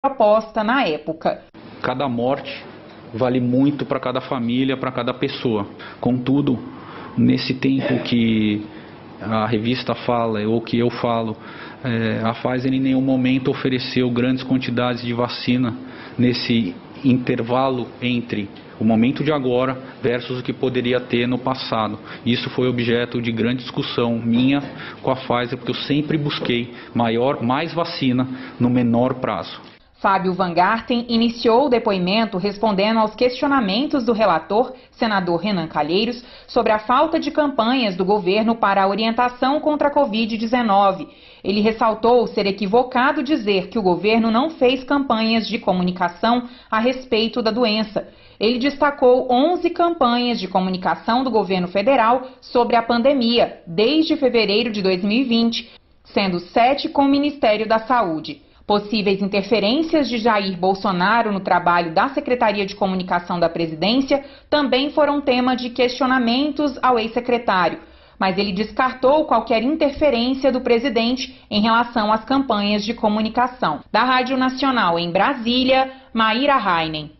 proposta na época. Cada morte vale muito para cada família, para cada pessoa. Contudo, nesse tempo que a revista fala, ou que eu falo, a Pfizer em nenhum momento ofereceu grandes quantidades de vacina nesse intervalo entre o momento de agora versus o que poderia ter no passado. Isso foi objeto de grande discussão minha com a Pfizer, porque eu sempre busquei mais vacina no menor prazo. Fábio Van Garten iniciou o depoimento respondendo aos questionamentos do relator, senador Renan Calheiros, sobre a falta de campanhas do governo para a orientação contra a Covid-19. Ele ressaltou ser equivocado dizer que o governo não fez campanhas de comunicação a respeito da doença. Ele destacou 11 campanhas de comunicação do governo federal sobre a pandemia, desde fevereiro de 2020, sendo 7 com o Ministério da Saúde. Possíveis interferências de Jair Bolsonaro no trabalho da Secretaria de Comunicação da Presidência também foram tema de questionamentos ao ex-secretário, mas ele descartou qualquer interferência do presidente em relação às campanhas de comunicação. Da Rádio Nacional em Brasília, Maíra Heinen.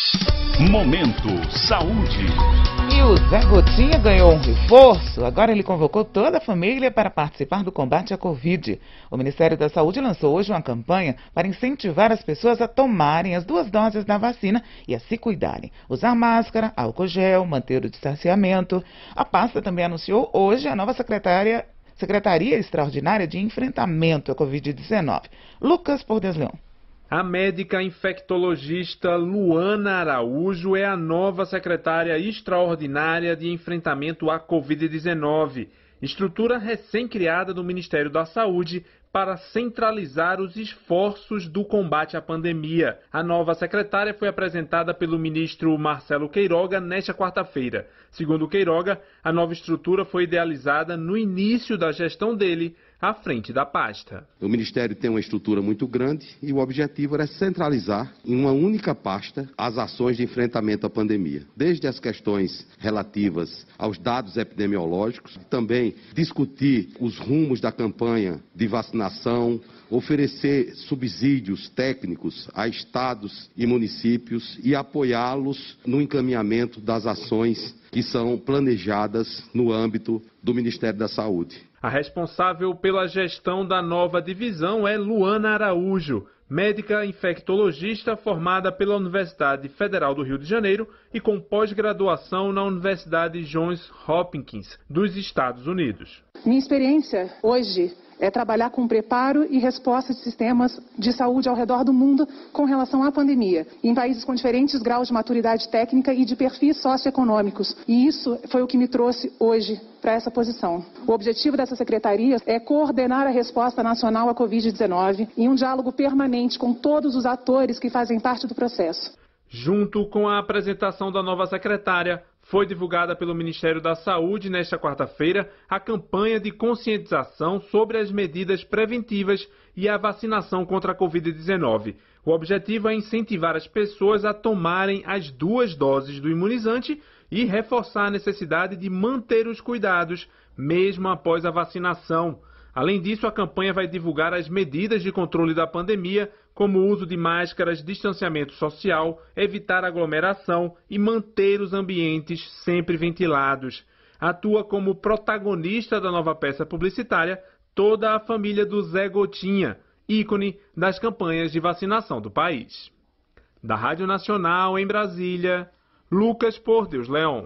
Momento Saúde. E o Zé Gotinha ganhou um reforço. Agora ele convocou toda a família para participar do combate à Covid. O Ministério da Saúde lançou hoje uma campanha para incentivar as pessoas a tomarem as 2 doses da vacina e a se cuidarem. Usar máscara, álcool gel, manter o distanciamento. A pasta também anunciou hoje a nova Secretaria Extraordinária de Enfrentamento à Covid-19. Lucas Pordes Leão. A médica infectologista Luana Araújo é a nova secretária extraordinária de enfrentamento à Covid-19, estrutura recém-criada do Ministério da Saúde para centralizar os esforços do combate à pandemia. A nova secretária foi apresentada pelo ministro Marcelo Queiroga nesta quarta-feira. Segundo Queiroga, a nova estrutura foi idealizada no início da gestão dele, à frente da pasta. O Ministério tem uma estrutura muito grande e o objetivo era centralizar em uma única pasta as ações de enfrentamento à pandemia. Desde as questões relativas aos dados epidemiológicos, também discutir os rumos da campanha de vacinação, oferecer subsídios técnicos a estados e municípios e apoiá-los no encaminhamento das ações que são planejadas no âmbito do Ministério da Saúde. A responsável pela gestão da nova divisão é Luana Araújo, médica infectologista formada pela Universidade Federal do Rio de Janeiro e com pós-graduação na Universidade Johns Hopkins, dos Estados Unidos. Minha experiência hoje é trabalhar com preparo e resposta de sistemas de saúde ao redor do mundo com relação à pandemia, em países com diferentes graus de maturidade técnica e de perfis socioeconômicos. E isso foi o que me trouxe hoje para essa posição. O objetivo dessa secretaria é coordenar a resposta nacional à Covid-19 em um diálogo permanente com todos os atores que fazem parte do processo. Junto com a apresentação da nova secretária, foi divulgada pelo Ministério da Saúde nesta quarta-feira a campanha de conscientização sobre as medidas preventivas e a vacinação contra a Covid-19. O objetivo é incentivar as pessoas a tomarem as 2 doses do imunizante e reforçar a necessidade de manter os cuidados, mesmo após a vacinação. Além disso, a campanha vai divulgar as medidas de controle da pandemia, como o uso de máscaras, distanciamento social, evitar aglomeração e manter os ambientes sempre ventilados. Atua como protagonista da nova peça publicitária toda a família do Zé Gotinha, ícone das campanhas de vacinação do país. Da Rádio Nacional em Brasília, Lucas Pordeus Leão.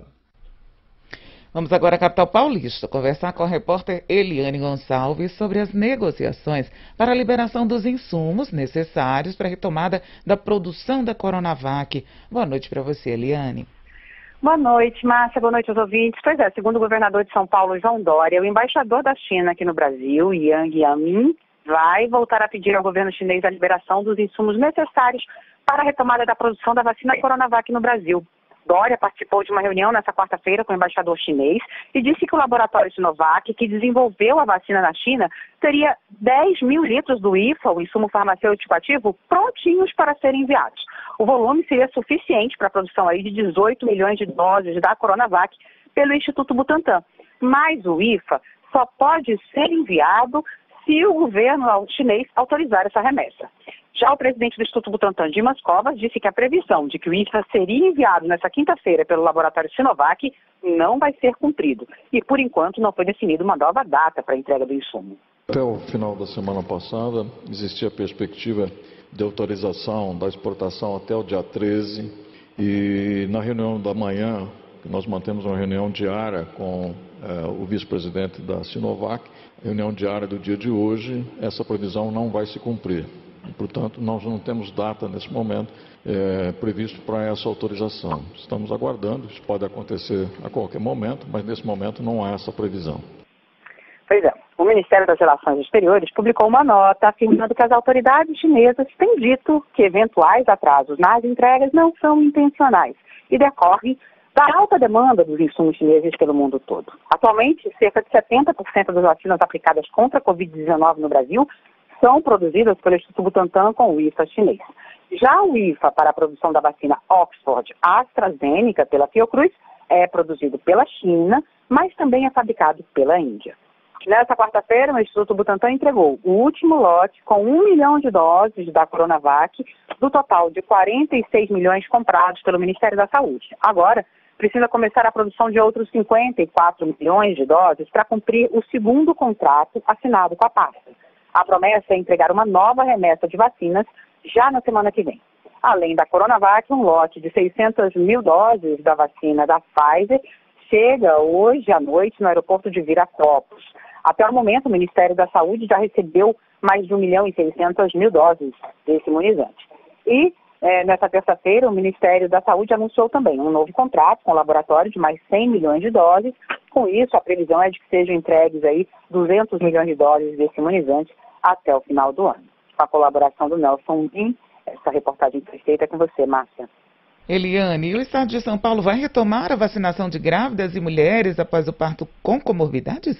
Vamos agora à capital paulista, conversar com a repórter Eliane Gonçalves sobre as negociações para a liberação dos insumos necessários para a retomada da produção da Coronavac. Boa noite para você, Eliane. Boa noite, Márcia. Boa noite aos ouvintes. Pois é, segundo o governador de São Paulo, João Dória, o embaixador da China aqui no Brasil, Yang Yamin, vai voltar a pedir ao governo chinês a liberação dos insumos necessários para a retomada da produção da vacina Coronavac no Brasil. Dória participou de uma reunião nesta quarta-feira com o embaixador chinês e disse que o laboratório Sinovac, que desenvolveu a vacina na China, teria 10 mil litros do IFA, o insumo farmacêutico ativo, prontinhos para serem enviados. O volume seria suficiente para a produção aí de 18 milhões de doses da Coronavac pelo Instituto Butantan. Mas o IFA só pode ser enviado se o governo chinês autorizar essa remessa. Já o presidente do Instituto Butantan, Dimas Covas, disse que a previsão de que o IFA seria enviado nesta quinta-feira pelo laboratório Sinovac não vai ser cumprido. E, por enquanto, não foi definida uma nova data para a entrega do insumo. Até o final da semana passada, existia a perspectiva de autorização da exportação até o dia 13. E na reunião da manhã, nós mantemos uma reunião diária com o vice-presidente da Sinovac, reunião diária do dia de hoje, essa previsão não vai se cumprir. E, portanto, nós não temos data nesse momento previsto para essa autorização. Estamos aguardando, isso pode acontecer a qualquer momento, mas nesse momento não há essa previsão. Pois é, o Ministério das Relações Exteriores publicou uma nota afirmando que as autoridades chinesas têm dito que eventuais atrasos nas entregas não são intencionais e decorrem da alta demanda dos insumos chineses pelo mundo todo. Atualmente, cerca de 70% das vacinas aplicadas contra a Covid-19 no Brasil são produzidas pelo Instituto Butantan com o IFA chinês. Já o IFA para a produção da vacina Oxford AstraZeneca pela Fiocruz é produzido pela China, mas também é fabricado pela Índia. Nesta quarta-feira, o Instituto Butantan entregou o último lote com 1 milhão de doses da Coronavac, do total de 46 milhões comprados pelo Ministério da Saúde. Agora, precisa começar a produção de outros 54 milhões de doses para cumprir o segundo contrato assinado com a pasta. A promessa é entregar uma nova remessa de vacinas já na semana que vem. Além da Coronavac, um lote de 600 mil doses da vacina da Pfizer chega hoje à noite no aeroporto de Viracopos. Até o momento, o Ministério da Saúde já recebeu mais de 1 milhão e 600 mil doses desse imunizante. E, nesta terça-feira, o Ministério da Saúde anunciou também um novo contrato com o laboratório de mais 100 milhões de doses. Com isso, a previsão é de que sejam entregues aí 200 milhões de doses desse imunizante até o final do ano. Com a colaboração do Nelson Bin, essa reportagem foi feita com você, Márcia. Eliane, e o estado de São Paulo vai retomar a vacinação de grávidas e mulheres após o parto com comorbidades?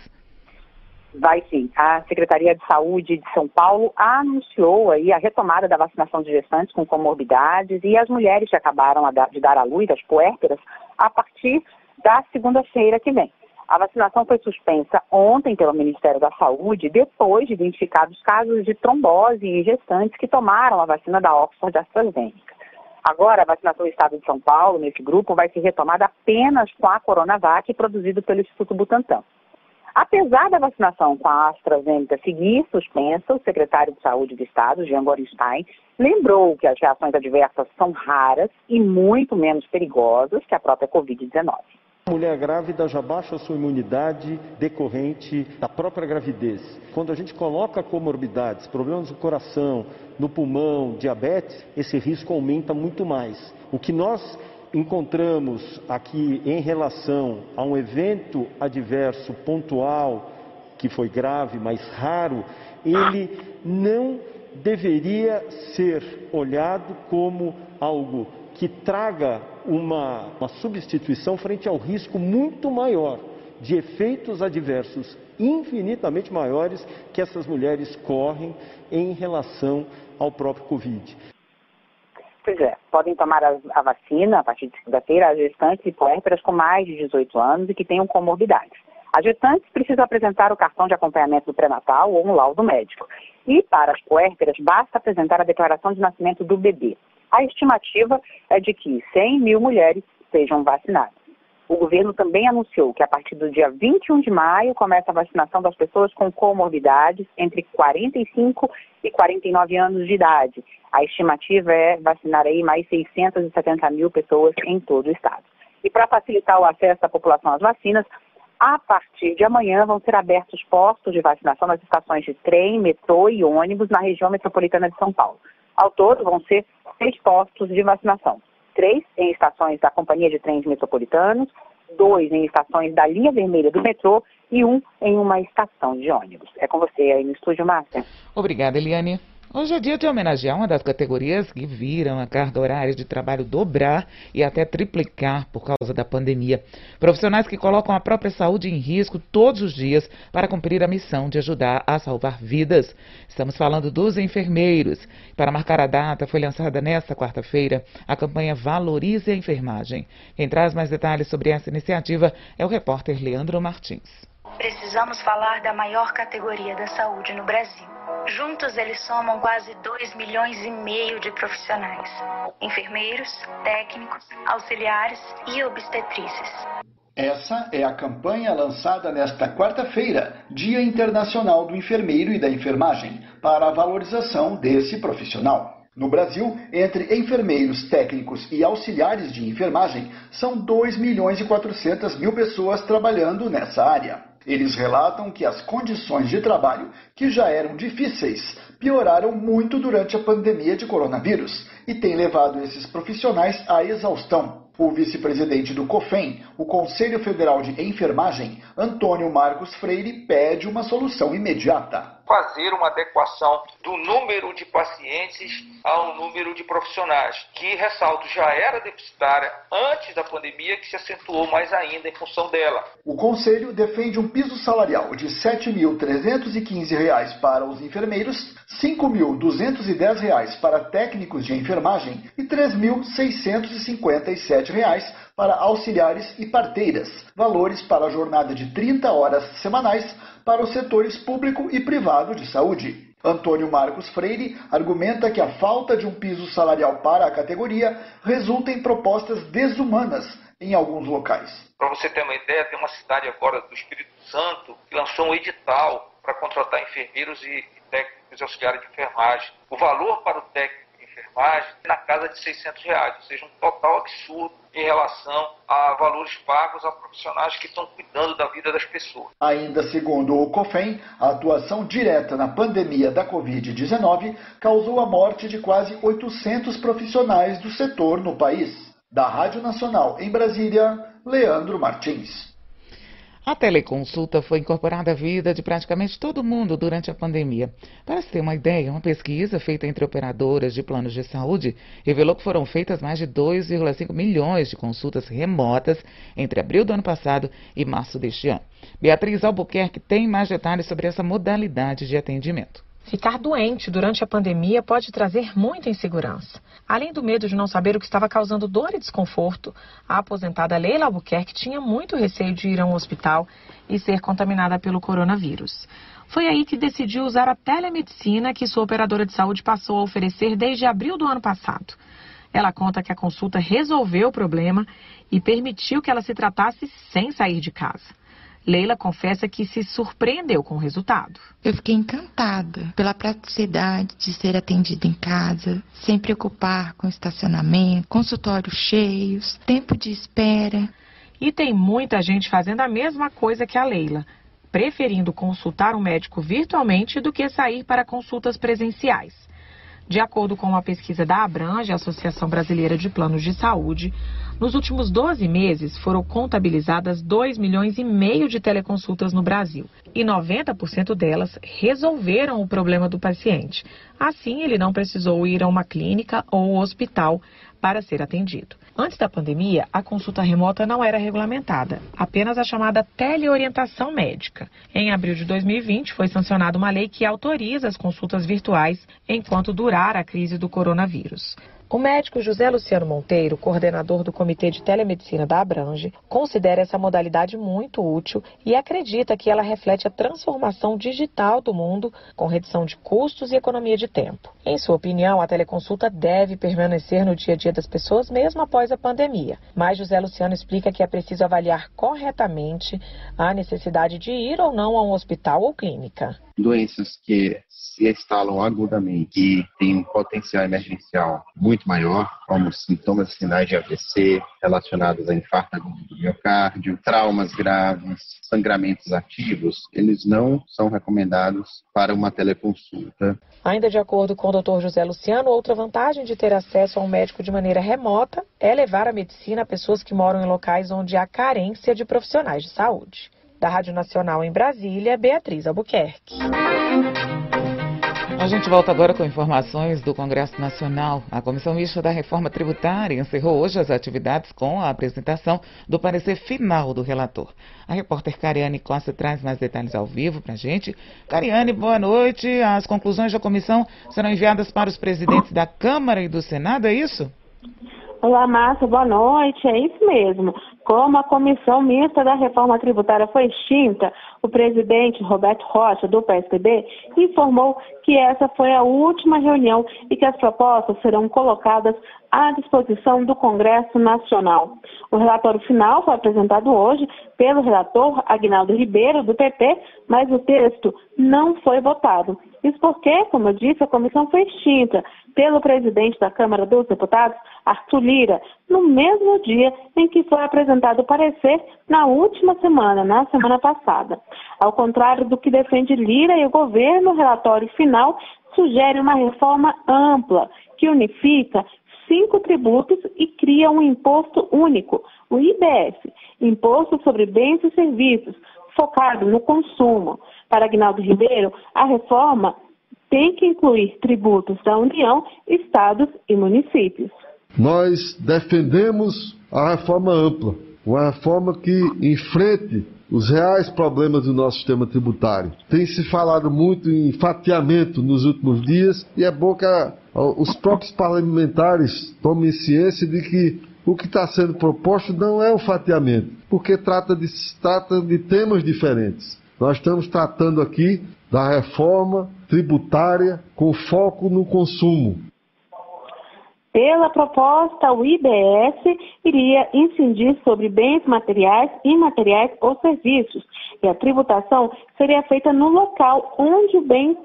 Vai sim. A Secretaria de Saúde de São Paulo anunciou aí a retomada da vacinação de gestantes com comorbidades e as mulheres que acabaram de dar à luz, as puérperas, a partir da segunda-feira que vem. A vacinação foi suspensa ontem pelo Ministério da Saúde, depois de identificados casos de trombose em gestantes que tomaram a vacina da Oxford AstraZeneca. Agora, a vacinação do estado de São Paulo, nesse grupo, vai ser retomada apenas com a Coronavac, produzida pelo Instituto Butantan. Apesar da vacinação com a AstraZeneca seguir suspensa, o secretário de Saúde do Estado, Jean Gorenstein, lembrou que as reações adversas são raras e muito menos perigosas que a própria Covid-19. A mulher grávida já baixa a sua imunidade decorrente da própria gravidez. Quando a gente coloca comorbidades, problemas no coração, no pulmão, diabetes, esse risco aumenta muito mais. O que nós encontramos aqui em relação a um evento adverso pontual, que foi grave, mas raro, ele não deveria ser olhado como algo que traga uma substituição frente ao risco muito maior de efeitos adversos infinitamente maiores que essas mulheres correm em relação ao próprio Covid. Pois é, podem tomar a vacina a partir de segunda-feira as gestantes e puérperas com mais de 18 anos e que tenham comorbidades. As gestantes precisam apresentar o cartão de acompanhamento do pré-natal ou um laudo médico. E para as puérperas, basta apresentar a declaração de nascimento do bebê. A estimativa é de que 100 mil mulheres sejam vacinadas. O governo também anunciou que a partir do dia 21 de maio começa a vacinação das pessoas com comorbidades entre 45 e 49 anos de idade. A estimativa é vacinar aí mais 670 mil pessoas em todo o estado. E para facilitar o acesso da população às vacinas, a partir de amanhã vão ser abertos postos de vacinação nas estações de trem, metrô e ônibus na região metropolitana de São Paulo. Ao todo, vão ser 6 postos de vacinação. 3 em estações da Companhia de Trens Metropolitanos, 2 em estações da linha vermelha do metrô e 1 em uma estação de ônibus. É com você aí no estúdio, Márcia. Obrigada, Eliane. Hoje é dia de homenagear uma das categorias que viram a carga horária de trabalho dobrar e até triplicar por causa da pandemia. Profissionais que colocam a própria saúde em risco todos os dias para cumprir a missão de ajudar a salvar vidas. Estamos falando dos enfermeiros. Para marcar a data, foi lançada nesta quarta-feira a campanha Valorize a Enfermagem. Quem traz mais detalhes sobre essa iniciativa é o repórter Leandro Martins. Precisamos falar da maior categoria da saúde no Brasil. Juntos eles somam quase 2,5 milhões de profissionais. Enfermeiros, técnicos, auxiliares e obstetrizes. Essa é a campanha lançada nesta quarta-feira, Dia Internacional do Enfermeiro e da Enfermagem, para a valorização desse profissional. No Brasil, entre enfermeiros, técnicos e auxiliares de enfermagem, são 2.400.000 pessoas trabalhando nessa área. Eles relatam que as condições de trabalho, que já eram difíceis, pioraram muito durante a pandemia de coronavírus e têm levado esses profissionais à exaustão. O vice-presidente do COFEM, o Conselho Federal de Enfermagem, Antônio Marcos Freire, pede uma solução imediata. Fazer uma adequação do número de pacientes ao número de profissionais, que, ressalto, já era deficitária antes da pandemia, que se acentuou mais ainda em função dela. O Conselho defende um piso salarial de R$ 7.315 para os enfermeiros, R$ 5.210 para técnicos de enfermagem e R$ 3.657 para auxiliares e parteiras, valores para a jornada de 30 horas semanais para os setores público e privado de saúde. Antônio Marcos Freire argumenta que a falta de um piso salarial para a categoria resulta em propostas desumanas em alguns locais. Para você ter uma ideia, tem uma cidade agora do Espírito Santo que lançou um edital para contratar enfermeiros e técnicos e auxiliares de enfermagem. O valor para o técnico de enfermagem é na casa de R$ 600, ou seja, um total absurdo em relação a valores pagos a profissionais que estão cuidando da vida das pessoas. Ainda segundo o COFEM, a atuação direta na pandemia da Covid-19 causou a morte de quase 800 profissionais do setor no país. Da Rádio Nacional em Brasília, Leandro Martins. A teleconsulta foi incorporada à vida de praticamente todo mundo durante a pandemia. Para se ter uma ideia, uma pesquisa feita entre operadoras de planos de saúde revelou que foram feitas mais de 2,5 milhões de consultas remotas entre abril do ano passado e março deste ano. Beatriz Albuquerque tem mais detalhes sobre essa modalidade de atendimento. Ficar doente durante a pandemia pode trazer muita insegurança. Além do medo de não saber o que estava causando dor e desconforto, a aposentada Leila Albuquerque tinha muito receio de ir a um hospital e ser contaminada pelo coronavírus. Foi aí que decidiu usar a telemedicina que sua operadora de saúde passou a oferecer desde abril do ano passado. Ela conta que a consulta resolveu o problema e permitiu que ela se tratasse sem sair de casa. Leila confessa que se surpreendeu com o resultado. Eu fiquei encantada pela praticidade de ser atendida em casa, sem preocupar com estacionamento, consultórios cheios, tempo de espera. E tem muita gente fazendo a mesma coisa que a Leila, preferindo consultar um médico virtualmente do que sair para consultas presenciais. De acordo com uma pesquisa da Abrange, Associação Brasileira de Planos de Saúde, nos últimos 12 meses foram contabilizadas 2,5 milhões de teleconsultas no Brasil e 90% delas resolveram o problema do paciente. Assim, ele não precisou ir a uma clínica ou hospital para ser atendido. Antes da pandemia, a consulta remota não era regulamentada, apenas a chamada teleorientação médica. Em abril de 2020, foi sancionada uma lei que autoriza as consultas virtuais enquanto durar a crise do coronavírus. O médico José Luciano Monteiro, coordenador do Comitê de Telemedicina da Abrange, considera essa modalidade muito útil e acredita que ela reflete a transformação digital do mundo com redução de custos e economia de tempo. Em sua opinião, a teleconsulta deve permanecer no dia a dia das pessoas mesmo após a pandemia. Mas José Luciano explica que é preciso avaliar corretamente a necessidade de ir ou não a um hospital ou clínica. Doenças que se instalam agudamente e têm um potencial emergencial muito maior, como sintomas e sinais de AVC relacionados a infarto do miocárdio, traumas graves, sangramentos ativos, eles não são recomendados para uma teleconsulta. Ainda de acordo com o Dr. José Luciano, outra vantagem de ter acesso a um médico de maneira remota é levar a medicina a pessoas que moram em locais onde há carência de profissionais de saúde. Da Rádio Nacional em Brasília, Beatriz Albuquerque. A gente volta agora com informações do Congresso Nacional. A Comissão Mista da Reforma Tributária encerrou hoje as atividades com a apresentação do parecer final do relator. A repórter Cariane Costa traz mais detalhes ao vivo para a gente. Cariane, boa noite. As conclusões da comissão serão enviadas para os presidentes da Câmara e do Senado, é isso? Olá, Márcia, boa noite. É isso mesmo. Como a comissão mista da reforma tributária foi extinta, o presidente Roberto Rocha, do PSDB, informou que essa foi a última reunião e que as propostas serão colocadas à disposição do Congresso Nacional. O relatório final foi apresentado hoje pelo relator Aguinaldo Ribeiro, do PP, mas o texto não foi votado. Isso porque, como eu disse, a comissão foi extinta pelo presidente da Câmara dos Deputados, Arthur Lira, no mesmo dia em que foi apresentado o parecer na última semana, na semana passada. Ao contrário do que defende Lira e o governo, o relatório final sugere uma reforma ampla que unifica 5 tributos e cria um imposto único, o IBS, Imposto sobre Bens e Serviços, focado no consumo. Para Aguinaldo Ribeiro, a reforma tem que incluir tributos da União, estados e municípios. Nós defendemos a reforma ampla, uma reforma que enfrente os reais problemas do nosso sistema tributário. Tem se falado muito em fatiamento nos últimos dias e é bom que os próprios parlamentares tomem ciência de que o que está sendo proposto não é um fatiamento, porque trata de temas diferentes. Nós estamos tratando aqui da reforma tributária com foco no consumo. Pela proposta, o IBS iria incidir sobre bens materiais, imateriais ou serviços, e a tributação seria feita no local onde o bem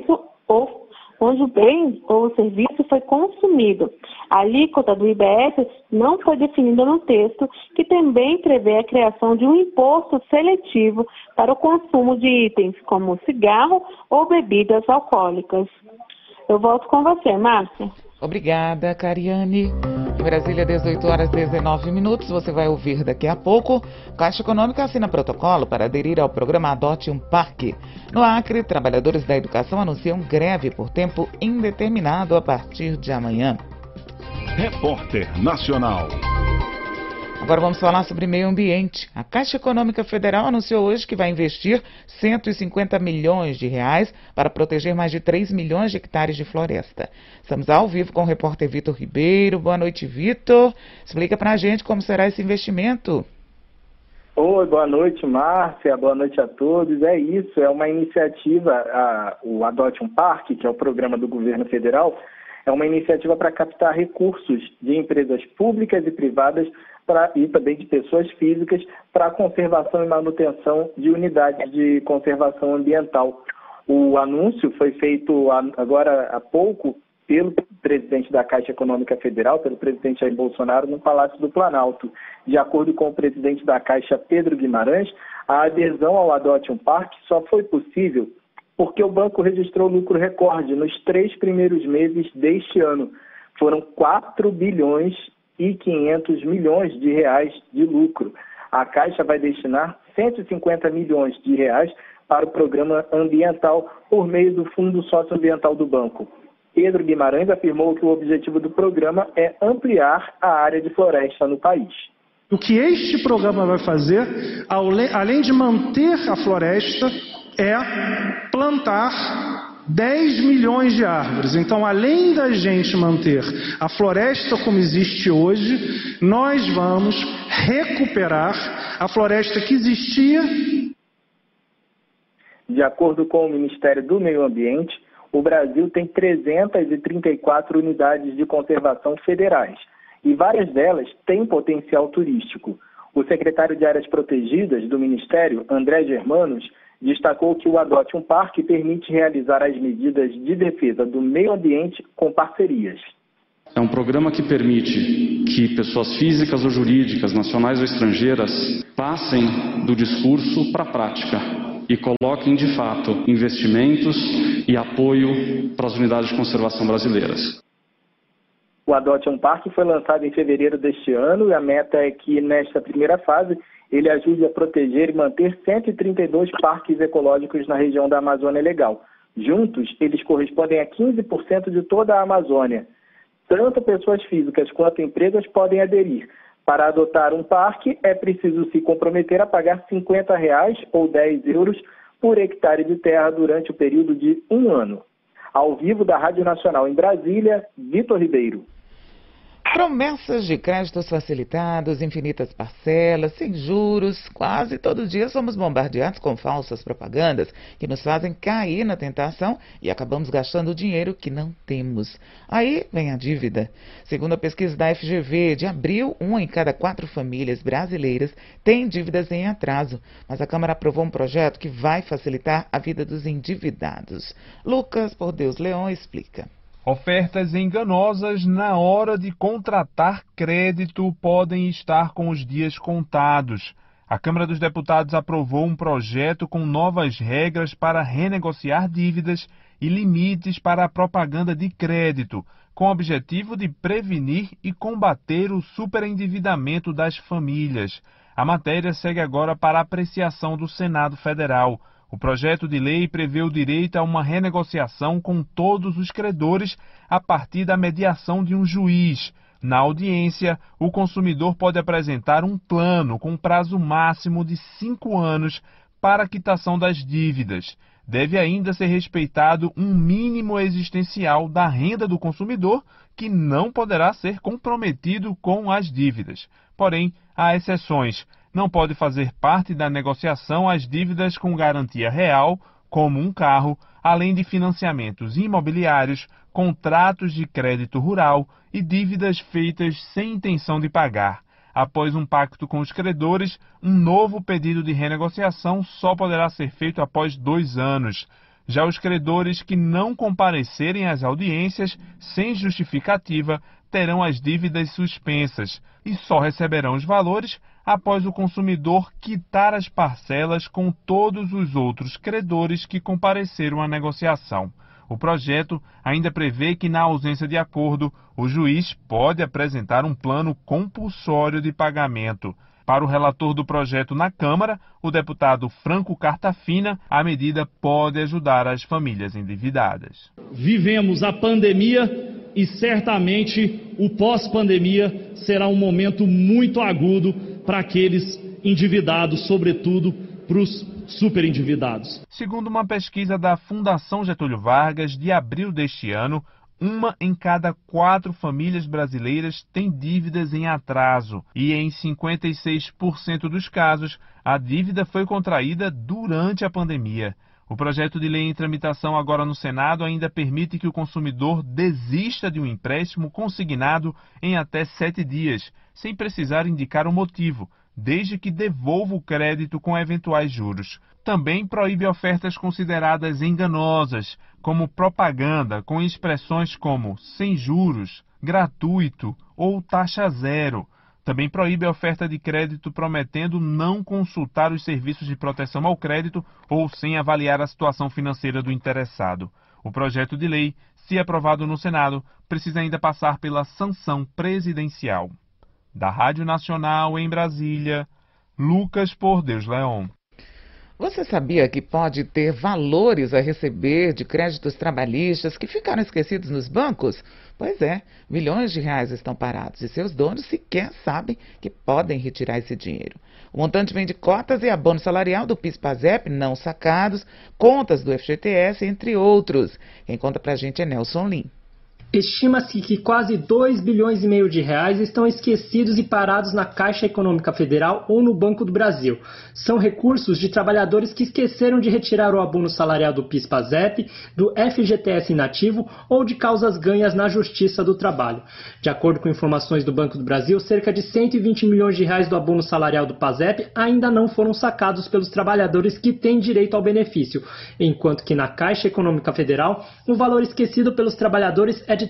ou o serviço foi consumido. A alíquota do IBS não foi definida no texto, que também prevê a criação de um imposto seletivo para o consumo de itens como cigarro ou bebidas alcoólicas. Eu volto com você, Márcia. Obrigada, Cariane. Em Brasília, 18 horas e 19 minutos, você vai ouvir daqui a pouco. Caixa Econômica assina protocolo para aderir ao programa Adote um Parque. No Acre, trabalhadores da educação anunciam greve por tempo indeterminado a partir de amanhã. Repórter Nacional. Agora vamos falar sobre meio ambiente. A Caixa Econômica Federal anunciou hoje que vai investir 150 milhões de reais para proteger mais de 3 milhões de hectares de floresta. Estamos ao vivo com o repórter Vitor Ribeiro. Boa noite, Vitor. Explica pra gente como será esse investimento. Oi, boa noite, Márcia. Boa noite a todos. É isso, é uma iniciativa, o Adote um Parque, que é o programa do governo federal, é uma iniciativa para captar recursos de empresas públicas e privadas e também de pessoas físicas para a conservação e manutenção de unidades de conservação ambiental. O anúncio foi feito agora há pouco pelo presidente da Caixa Econômica Federal, pelo presidente Jair Bolsonaro, no Palácio do Planalto. De acordo com o presidente da Caixa, Pedro Guimarães, a adesão ao Adote um Parque só foi possível porque o banco registrou lucro recorde nos 3 primeiros meses deste ano. Foram 4 bilhões e 500 milhões de reais de lucro. A Caixa vai destinar 150 milhões de reais para o programa ambiental por meio do Fundo Socioambiental do banco. Pedro Guimarães afirmou que o objetivo do programa é ampliar a área de floresta no país. O que este programa vai fazer, além de manter a floresta, é plantar 10 milhões de árvores. Então, além da gente manter a floresta como existe hoje, nós vamos recuperar a floresta que existia. De acordo com o Ministério do Meio Ambiente, o Brasil tem 334 unidades de conservação federais e várias delas têm potencial turístico. O secretário de Áreas Protegidas do Ministério, André Germanos, destacou que o Adote um Parque permite realizar as medidas de defesa do meio ambiente com parcerias. É um programa que permite que pessoas físicas ou jurídicas, nacionais ou estrangeiras, passem do discurso para a prática e coloquem, de fato, investimentos e apoio para as unidades de conservação brasileiras. O Adote um Parque foi lançado em fevereiro deste ano e a meta é que, nesta primeira fase, ele ajude a proteger e manter 132 parques ecológicos na região da Amazônia Legal. Juntos, eles correspondem a 15% de toda a Amazônia. Tanto pessoas físicas quanto empresas podem aderir. Para adotar um parque, é preciso se comprometer a pagar R$ 50 ou 10 euros por hectare de terra durante o período de 1 ano. Ao vivo da Rádio Nacional em Brasília, Vitor Ribeiro. Promessas de créditos facilitados, infinitas parcelas, sem juros. Quase todo dia somos bombardeados com falsas propagandas que nos fazem cair na tentação e acabamos gastando dinheiro que não temos. Aí vem a dívida. Segundo a pesquisa da FGV, de abril, 1 em cada 4 famílias brasileiras tem dívidas em atraso. Mas a Câmara aprovou um projeto que vai facilitar a vida dos endividados. Lucas, por Deus Leão, explica. Ofertas enganosas na hora de contratar crédito podem estar com os dias contados. A Câmara dos Deputados aprovou um projeto com novas regras para renegociar dívidas e limites para a propaganda de crédito, com o objetivo de prevenir e combater o superendividamento das famílias. A matéria segue agora para apreciação do Senado Federal. O projeto de lei prevê o direito a uma renegociação com todos os credores a partir da mediação de um juiz. Na audiência, o consumidor pode apresentar um plano com prazo máximo de 5 anos para a quitação das dívidas. Deve ainda ser respeitado um mínimo existencial da renda do consumidor, que não poderá ser comprometido com as dívidas. Porém, há exceções. Não pode fazer parte da negociação as dívidas com garantia real, como um carro, além de financiamentos imobiliários, contratos de crédito rural e dívidas feitas sem intenção de pagar. Após um pacto com os credores, um novo pedido de renegociação só poderá ser feito após 2 anos. Já os credores que não comparecerem às audiências sem justificativa terão as dívidas suspensas e só receberão os valores após o consumidor quitar as parcelas com todos os outros credores que compareceram à negociação. O projeto ainda prevê que, na ausência de acordo, o juiz pode apresentar um plano compulsório de pagamento. Para o relator do projeto na Câmara, o deputado Franco Cartafina, a medida pode ajudar as famílias endividadas. Vivemos a pandemia e certamente o pós-pandemia será um momento muito agudo para aqueles endividados, sobretudo para os superendividados. Segundo uma pesquisa da Fundação Getúlio Vargas, de abril deste ano, 1 em cada 4 famílias brasileiras tem dívidas em atraso e em 56% dos casos a dívida foi contraída durante a pandemia. O projeto de lei em tramitação agora no Senado ainda permite que o consumidor desista de um empréstimo consignado em até 7 dias, sem precisar indicar o motivo, desde que devolva o crédito com eventuais juros. Também proíbe ofertas consideradas enganosas, como propaganda com expressões como sem juros, gratuito ou taxa zero. Também proíbe a oferta de crédito prometendo não consultar os serviços de proteção ao crédito ou sem avaliar a situação financeira do interessado. O projeto de lei, se aprovado no Senado, precisa ainda passar pela sanção presidencial. Da Rádio Nacional em Brasília, Lucas por Deus Leão. Você sabia que pode ter valores a receber de créditos trabalhistas que ficaram esquecidos nos bancos? Pois é, milhões de reais estão parados e seus donos sequer sabem que podem retirar esse dinheiro. O montante vem de cotas e abono salarial do PIS/PASEP não sacados, contas do FGTS, entre outros. Quem conta pra gente é Nelson Lim. Estima-se que quase 2,5 bilhões de reais estão esquecidos e parados na Caixa Econômica Federal ou no Banco do Brasil. São recursos de trabalhadores que esqueceram de retirar o abono salarial do PIS/PASEP, do FGTS inativo ou de causas ganhas na Justiça do Trabalho. De acordo com informações do Banco do Brasil, cerca de 120 milhões de reais do abono salarial do PASEP ainda não foram sacados pelos trabalhadores que têm direito ao benefício, enquanto que na Caixa Econômica Federal, o valor esquecido pelos trabalhadores é de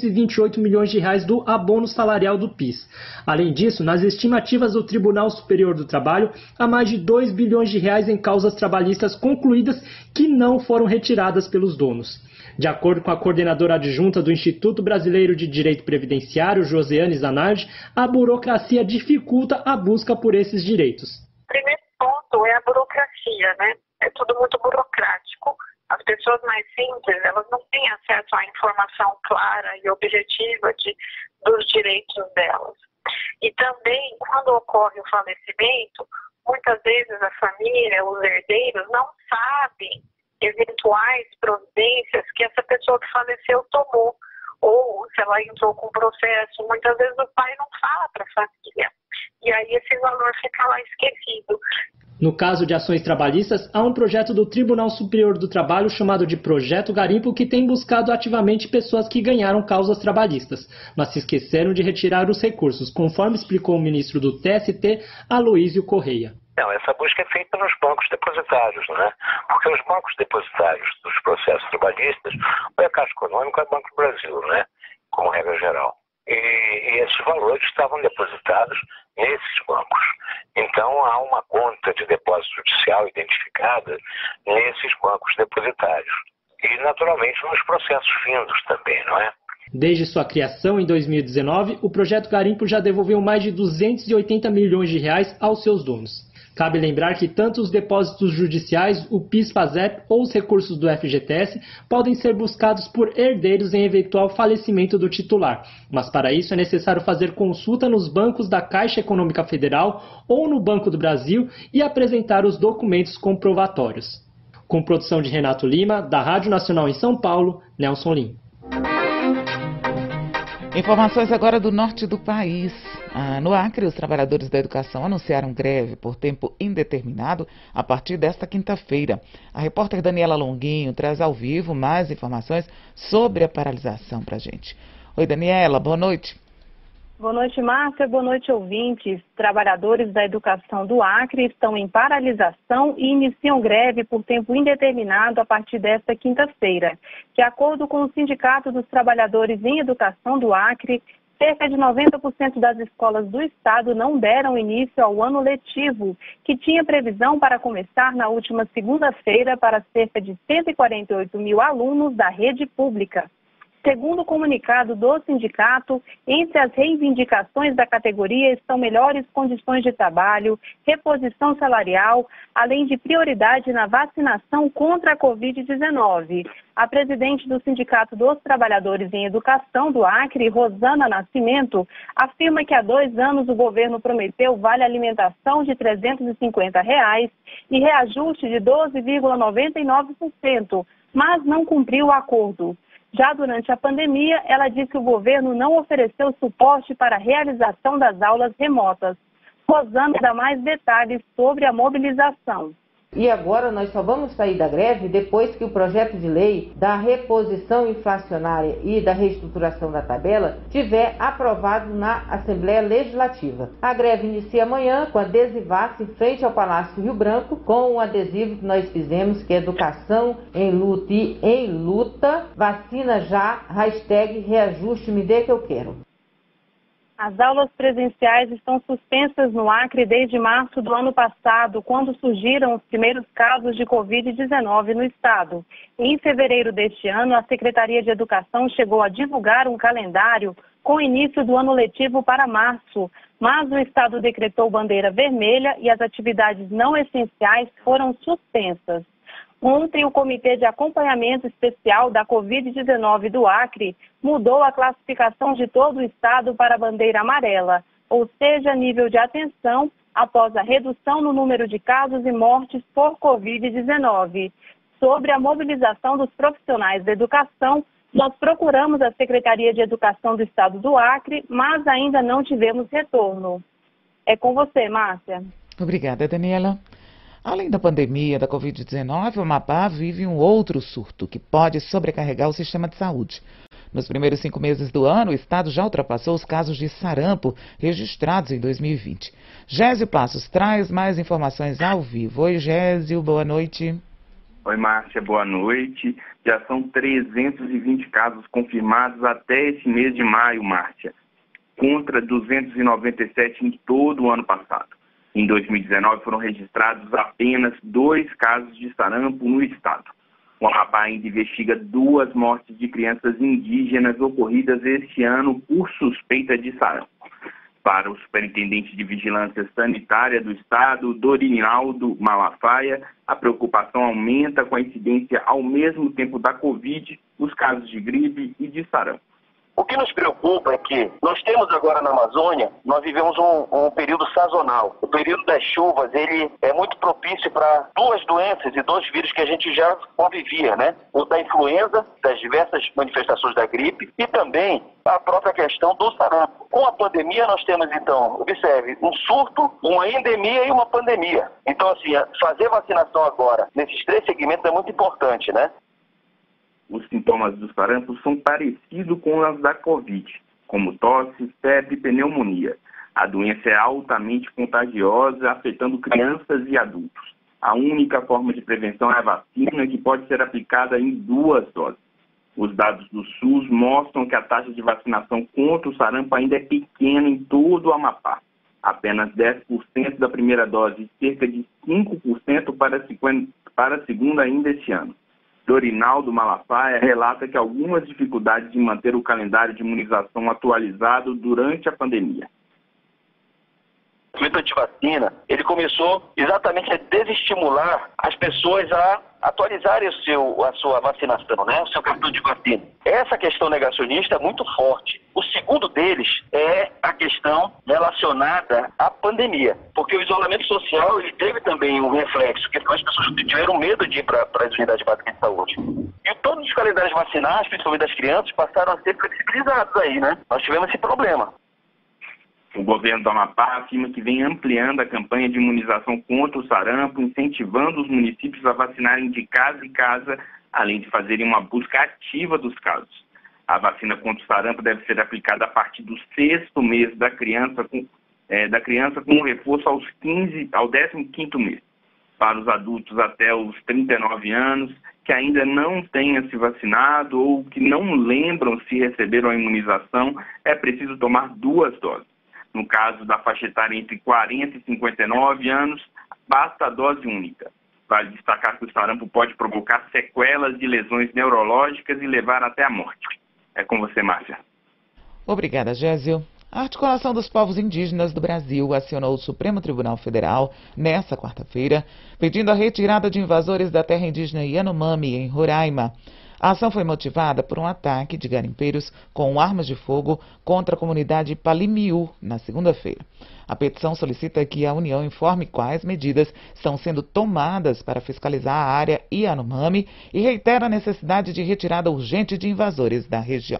328 milhões de reais do abono salarial do PIS. Além disso, nas estimativas do Tribunal Superior do Trabalho, há mais de 2 bilhões de reais em causas trabalhistas concluídas que não foram retiradas pelos donos. De acordo com a coordenadora adjunta do Instituto Brasileiro de Direito Previdenciário, Josiane Zanardi, a burocracia dificulta a busca por esses direitos. O primeiro ponto é a burocracia, né? É tudo muito burocrático. As pessoas mais simples, elas não têm acesso à informação clara e objetiva dos direitos delas. E também, quando ocorre o falecimento, muitas vezes a família, os herdeiros, não sabem eventuais providências que essa pessoa que faleceu tomou. ou se ela entrou com processo. Muitas vezes o pai não fala para a família, e aí esse valor fica lá esquecido. No caso de ações trabalhistas, há um projeto do Tribunal Superior do Trabalho chamado de Projeto Garimpo que tem buscado ativamente pessoas que ganharam causas trabalhistas, mas se esqueceram de retirar os recursos, conforme explicou o ministro do TST, Aloísio Correia. Não, essa busca é feita nos bancos depositários, né? Porque os bancos depositários dos processos trabalhistas, ou é a Caixa Econômica ou é o Banco do Brasil, né? Como regra geral. E esses valores estavam depositados nesses bancos. Então, há uma conta de depósito judicial identificada nesses bancos depositários. E, naturalmente, nos processos findos também, não é? Desde sua criação em 2019, o Projeto Garimpo já devolveu mais de 280 milhões de reais aos seus donos. Cabe lembrar que tanto os depósitos judiciais, o PIS/PASEP ou os recursos do FGTS podem ser buscados por herdeiros em eventual falecimento do titular. Mas para isso é necessário fazer consulta nos bancos da Caixa Econômica Federal ou no Banco do Brasil e apresentar os documentos comprovatórios. Com produção de Renato Lima, da Rádio Nacional em São Paulo, Nelson Lim. Informações agora do norte do país. No Acre, os trabalhadores da educação anunciaram greve por tempo indeterminado a partir desta quinta-feira. A repórter Daniela Longuinho traz ao vivo mais informações sobre a paralisação para a gente. Oi, Daniela, boa noite. Boa noite, Márcia. Boa noite, ouvintes. Trabalhadores da educação do Acre estão em paralisação e iniciam greve por tempo indeterminado a partir desta quinta-feira. De acordo com o Sindicato dos Trabalhadores em Educação do Acre, cerca de 90% das escolas do estado não deram início ao ano letivo, que tinha previsão para começar na última segunda-feira para cerca de 148 mil alunos da rede pública. Segundo o comunicado do sindicato, entre as reivindicações da categoria estão melhores condições de trabalho, reposição salarial, além de prioridade na vacinação contra a Covid-19. A presidente do Sindicato dos Trabalhadores em Educação do Acre, Rosana Nascimento, afirma que há 2 anos o governo prometeu vale alimentação de R$ 350 e reajuste de 12,99%, mas não cumpriu o acordo. Já durante a pandemia, ela disse que o governo não ofereceu suporte para a realização das aulas remotas. Rosana dá mais detalhes sobre a mobilização. E agora nós só vamos sair da greve depois que o projeto de lei da reposição inflacionária e da reestruturação da tabela tiver aprovado na Assembleia Legislativa. A greve inicia amanhã com adesivaço em frente ao Palácio Rio Branco, com um adesivo que nós fizemos, que é Educação em Luta e em Luta, vacina já, #reajuste me dê que eu quero. As aulas presenciais estão suspensas no Acre desde março do ano passado, quando surgiram os primeiros casos de Covid-19 no estado. Em fevereiro deste ano, a Secretaria de Educação chegou a divulgar um calendário com o início do ano letivo para março, mas o estado decretou bandeira vermelha e as atividades não essenciais foram suspensas. Ontem, o Comitê de Acompanhamento Especial da Covid-19 do Acre mudou a classificação de todo o estado para a bandeira amarela, ou seja, nível de atenção após a redução no número de casos e mortes por Covid-19. Sobre a mobilização dos profissionais da educação, nós procuramos a Secretaria de Educação do Estado do Acre, mas ainda não tivemos retorno. É com você, Márcia. Obrigada, Daniela. Além da pandemia da Covid-19, o Amapá vive um outro surto que pode sobrecarregar o sistema de saúde. Nos primeiros 5 meses do ano, o estado já ultrapassou os casos de sarampo registrados em 2020. Gésio Passos traz mais informações ao vivo. Oi, Gésio, boa noite. Oi, Márcia, boa noite. Já são 320 casos confirmados até esse mês de maio, Márcia, contra 297 em todo o ano passado. Em 2019, foram registrados apenas 2 casos de sarampo no estado. O Amapá ainda investiga 2 mortes de crianças indígenas ocorridas este ano por suspeita de sarampo. Para o superintendente de Vigilância Sanitária do estado, Dorinaldo Malafaia, a preocupação aumenta com a incidência ao mesmo tempo da Covid, os casos de gripe e de sarampo. O que nos preocupa é que nós temos agora na Amazônia, nós vivemos um período sazonal. O período das chuvas, ele é muito propício para duas doenças e dois vírus que a gente já convivia, né? O da influenza, das diversas manifestações da gripe e também a própria questão do sarampo. Com a pandemia nós temos então, observe, um surto, uma endemia e uma pandemia. Então assim, fazer vacinação agora nesses três segmentos é muito importante, né? Os sintomas do sarampo são parecidos com os da Covid, como tosse, febre e pneumonia. A doença é altamente contagiosa, afetando crianças e adultos. A única forma de prevenção é a vacina, que pode ser aplicada em 2 doses. Os dados do SUS mostram que a taxa de vacinação contra o sarampo ainda é pequena em todo o Amapá. Apenas 10% da primeira dose e cerca de 5% para a segunda ainda este ano. Dorinaldo Malafaia relata que algumas dificuldades em manter o calendário de imunização atualizado durante a pandemia. O movimento antivacina, ele começou exatamente a desestimular as pessoas a atualizarem a sua vacinação, né? O seu cartão de vacina. Essa questão negacionista é muito forte. O segundo deles é a questão relacionada à pandemia, porque o isolamento social ele teve também um reflexo, que as pessoas tiveram medo de ir para as unidades básicas de saúde. E todos os calendários vacinais, principalmente das crianças, passaram a ser flexibilizados aí, né? Nós tivemos esse problema. O governo do Amapá afirma que vem ampliando a campanha de imunização contra o sarampo, incentivando os municípios a vacinarem de casa em casa, além de fazerem uma busca ativa dos casos. A vacina contra o sarampo deve ser aplicada a partir do 6º mês da criança, com reforço ao 15º mês. Para os adultos até os 39 anos, que ainda não tenham se vacinado ou que não lembram se receberam a imunização, é preciso tomar 2 doses. No caso da faixa etária entre 40 e 59 anos, basta a dose única. Vale destacar que o sarampo pode provocar sequelas de lesões neurológicas e levar até a morte. É com você, Márcia. Obrigada, Gésio. A Articulação dos Povos Indígenas do Brasil acionou o Supremo Tribunal Federal nesta quarta-feira, pedindo a retirada de invasores da terra indígena Yanomami, em Roraima. A ação foi motivada por um ataque de garimpeiros com armas de fogo contra a comunidade Palimiú na segunda-feira. A petição solicita que a União informe quais medidas estão sendo tomadas para fiscalizar a área Yanomami e reitera a necessidade de retirada urgente de invasores da região.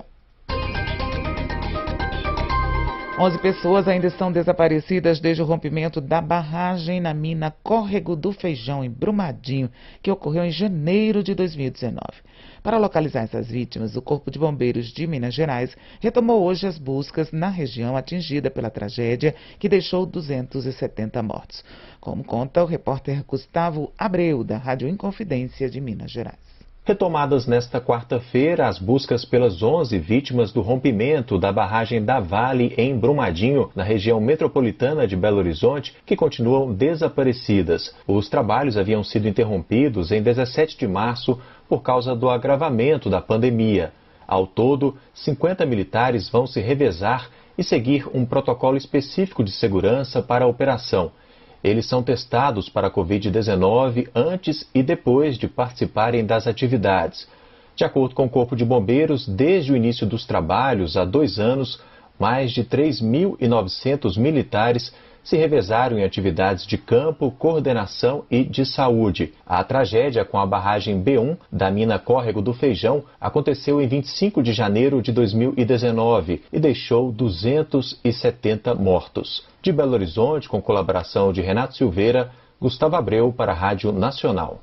11 pessoas ainda estão desaparecidas desde o rompimento da barragem na mina Córrego do Feijão, em Brumadinho, que ocorreu em janeiro de 2019. Para localizar essas vítimas, o Corpo de Bombeiros de Minas Gerais retomou hoje as buscas na região atingida pela tragédia, que deixou 270 mortos. Como conta o repórter Gustavo Abreu, da Rádio Inconfidência de Minas Gerais. Retomadas nesta quarta-feira as buscas pelas 11 vítimas do rompimento da barragem da Vale em Brumadinho, na região metropolitana de Belo Horizonte, que continuam desaparecidas. Os trabalhos haviam sido interrompidos em 17 de março por causa do agravamento da pandemia. Ao todo, 50 militares vão se revezar e seguir um protocolo específico de segurança para a operação. Eles são testados para a Covid-19 antes e depois de participarem das atividades. De acordo com o Corpo de Bombeiros, desde o início dos trabalhos, há 2 anos, mais de 3.900 militares se revezaram em atividades de campo, coordenação e de saúde. A tragédia com a barragem B1 da mina Córrego do Feijão aconteceu em 25 de janeiro de 2019 e deixou 270 mortos. De Belo Horizonte, com colaboração de Renato Silveira, Gustavo Abreu para a Rádio Nacional.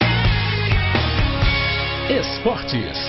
Esportes.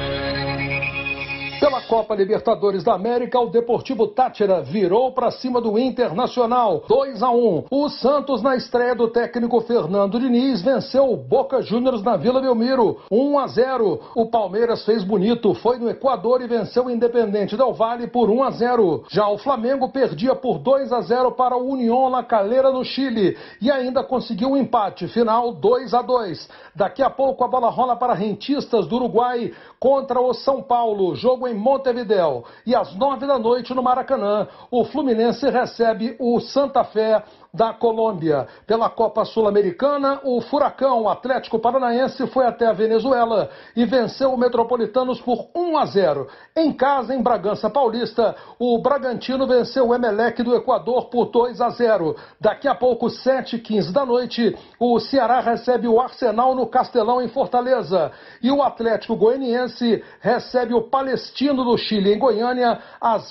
Pela Copa Libertadores da América, o Deportivo Táchira virou para cima do Internacional, 2-1. O Santos, na estreia do técnico Fernando Diniz, venceu o Boca Juniors na Vila Belmiro, 1-0. O Palmeiras fez bonito, foi no Equador e venceu o Independente Del Valle por 1-0. Já o Flamengo perdia por 2-0 para o Unión La Calera, no Chile, e ainda conseguiu um empate final 2-2. Daqui a pouco a bola rola para Rentistas do Uruguai contra o São Paulo, jogo em Montevidéu. E às 9 da noite no Maracanã, o Fluminense recebe o Santa Fé da Colômbia. Pela Copa Sul-Americana, o Furacão Atlético Paranaense foi até a Venezuela e venceu o Metropolitanos por 1-0. Em casa, em Bragança Paulista, o Bragantino venceu o Emelec do Equador por 2-0. Daqui a pouco, 7h15 da noite, o Ceará recebe o Arsenal no Castelão, em Fortaleza. E o Atlético Goianiense recebe o Palestino do Chile, em Goiânia, às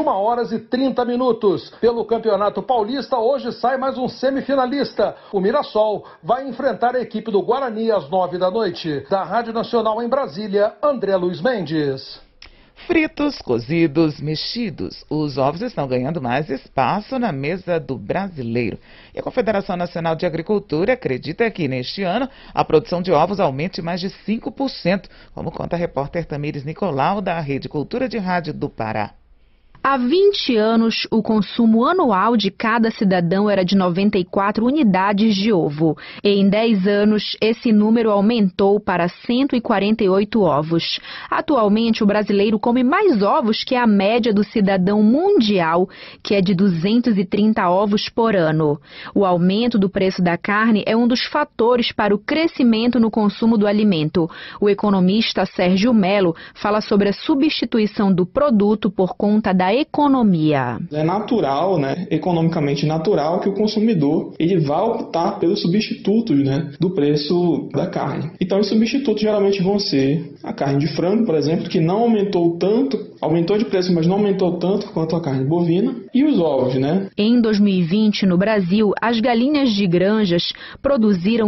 21h30. Pelo Campeonato Paulista, hoje sai mais um semifinalista. O Mirassol vai enfrentar a equipe do Guarani às 9 da noite. Da Rádio Nacional em Brasília, André Luiz Mendes. Fritos, cozidos, mexidos, os ovos estão ganhando mais espaço na mesa do brasileiro. E a Confederação Nacional de Agricultura acredita que neste ano a produção de ovos aumente mais de 5%, como conta a repórter Tamires Nicolau, da Rede Cultura de Rádio do Pará. Há 20 anos, o consumo anual de cada cidadão era de 94 unidades de ovo. E em 10 anos, esse número aumentou para 148 ovos. Atualmente, o brasileiro come mais ovos que a média do cidadão mundial, que é de 230 ovos por ano. O aumento do preço da carne é um dos fatores para o crescimento no consumo do alimento. O economista Sérgio Melo fala sobre a substituição do produto por conta da economia. É natural, economicamente natural, que o consumidor ele vai optar pelos substitutos, do preço da carne. Então, os substitutos geralmente vão ser a carne de frango, por exemplo, que não aumentou tanto, aumentou de preço, mas não aumentou tanto quanto a carne bovina, e os ovos, Em 2020, no Brasil, as galinhas de granjas produziram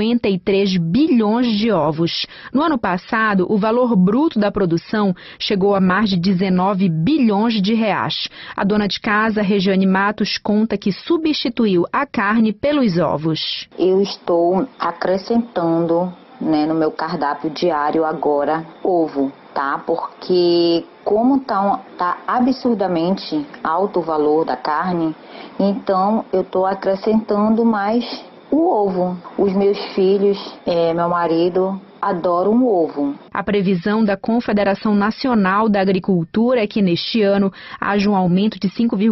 53 bilhões de ovos. No ano passado, o valor bruto da produção chegou a mais de 19 bilhões de reais. A dona de casa, Regiane Matos, conta que substituiu a carne pelos ovos. Eu estou acrescentando, no meu cardápio diário agora, ovo, tá? Porque como tá absurdamente alto o valor da carne, então eu estou acrescentando mais o ovo. Os meus filhos, meu marido, adoram um ovo. A previsão da Confederação Nacional da Agricultura é que neste ano haja um aumento de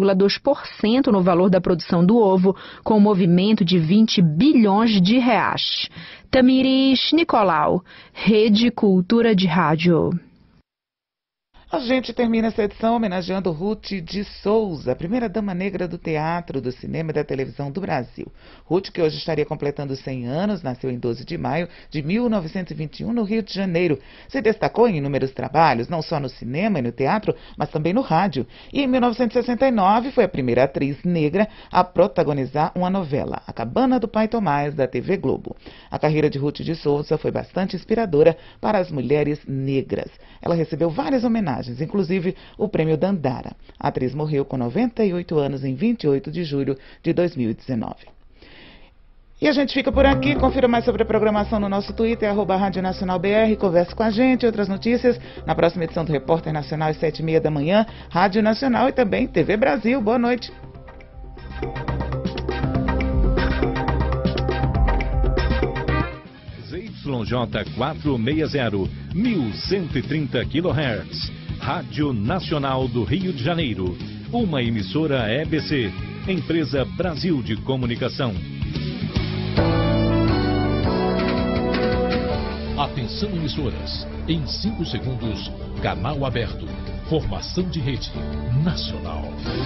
5,2% no valor da produção do ovo, com um movimento de 20 bilhões de reais. Tamires Nicolau, Rede Cultura de Rádio. A gente termina essa edição homenageando Ruth de Souza, a primeira-dama negra do teatro, do cinema e da televisão do Brasil. Ruth, que hoje estaria completando 100 anos, nasceu em 12 de maio de 1921 no Rio de Janeiro. Se destacou em inúmeros trabalhos, não só no cinema e no teatro, mas também no rádio. E em 1969 foi a primeira atriz negra a protagonizar uma novela, A Cabana do Pai Tomás, da TV Globo. A carreira de Ruth de Souza foi bastante inspiradora para as mulheres negras. Ela recebeu várias homenagens, inclusive o Prêmio Dandara. A atriz morreu com 98 anos em 28 de julho de 2019. E a gente fica por aqui. Confira mais sobre a programação no nosso Twitter, @RadioNacionalBR. Converse com a gente. Outras notícias na próxima edição do Repórter Nacional às 7h30 da manhã, Rádio Nacional e também TV Brasil. Boa noite. ZYJ 460, 1130 kHz. Rádio Nacional do Rio de Janeiro. Uma emissora EBC, Empresa Brasil de Comunicação. Atenção, emissoras. Em 5 segundos, canal aberto. Formação de rede nacional.